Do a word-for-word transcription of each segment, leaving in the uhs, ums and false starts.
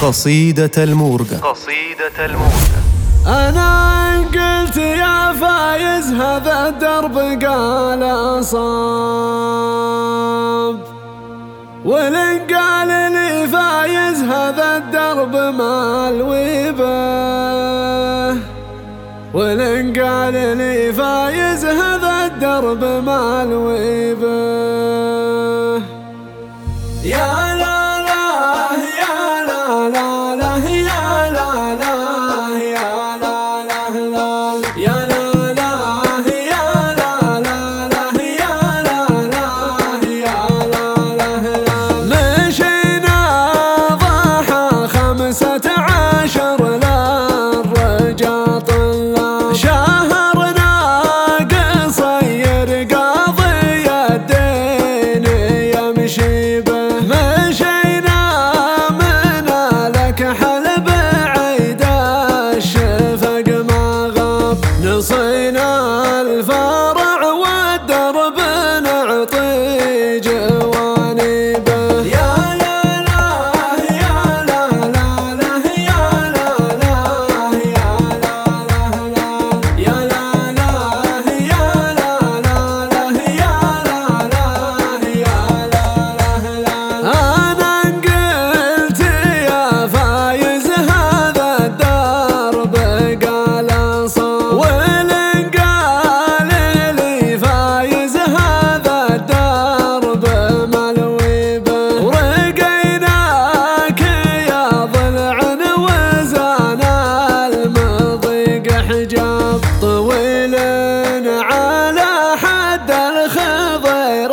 قصيدة المورقة. قصيدة المورقة. أنا قلت يا فايز هذا الدرب قال أصاب، ولن قال لي فايز هذا الدرب مال ويبه، ولن قال لي فايز هذا الدرب مال ويبه. يا لا لا يا لا لا لا يا لا لا يا لا لا لا يا لا لا يا لا لا لا يا لا لا يا لا لا لا. مشينا ضحى خمسة عشر للرجا طلع، شهرنا قصير قاضي الدين يمشي به. مشينا من الكحل بعيد الشفق ما غاب، نصينا الفرع والدرب نعطي جوانبه. يا لا لا يا لا لا لا يا لا لا يا لا لا لا يا لا لا يا لا لا لا يا لا لا يا لا لا. أنا قلت يا فايز هذا الدرب قال صار، ولن قال لي فايز هذا الدرب ملويبه. ورقيناك يا ضلع وزان المضيق حجاب، طويل على حد الخضير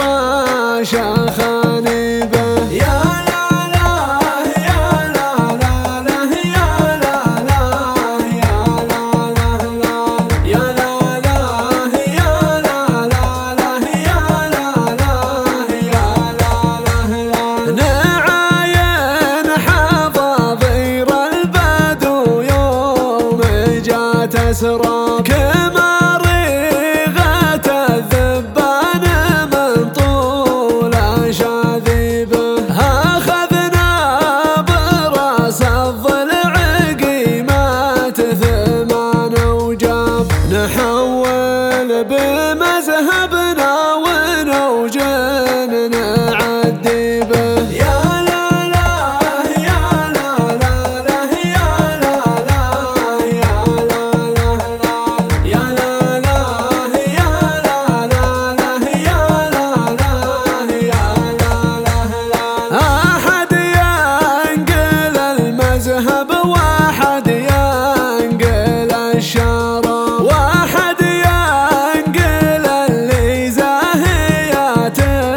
شخاني به. يا لا لا يا لا لا لا يا لا لا يا لا لا لا يا لا لا يا لا لا لا يا لا لا يا لا لا. نعاين حظاظير البدو يوم جات أسرى، كما ريغة الذبان من طول شاذيبه. أخذنا براس الضلع قيمة ثمان وجاب، نحول بمذهبنا ونوجن نعدي به. يا لا لا يا لا لا لا يا لا لا يا لا لا لا يا لا لا يا لا لا لا يا لا لا يا لا لا لا. أحد ينقل المذهب واحد ينقل الشرع، واحد ينقل اللي زاهيات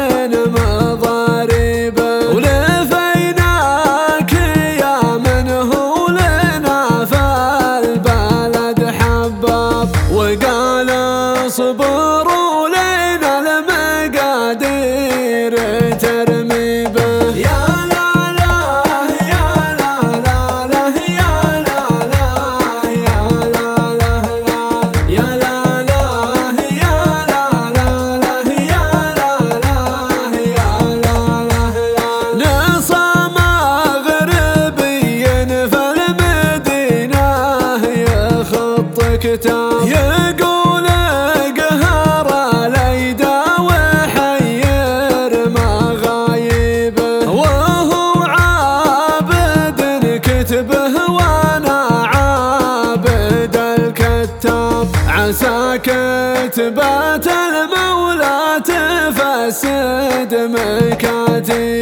مضاربه. ولفيناك يا من هو لنا فالبلد حباب، وقال اصبروا لنا المقادير ترمي به. يا لا لا يا لا لا لا يا لا لا يا لا لا لا يا لا لا يا لا لا لا يا لا لا يا لا لا لا. نصام غربي فالمدينة يخط كتاب، يقول قهر ليدا وحير مغايبه. وهو عابد كتبه وانا عابد الكتاب، عسى كتبات المولى تفسد مكاتب.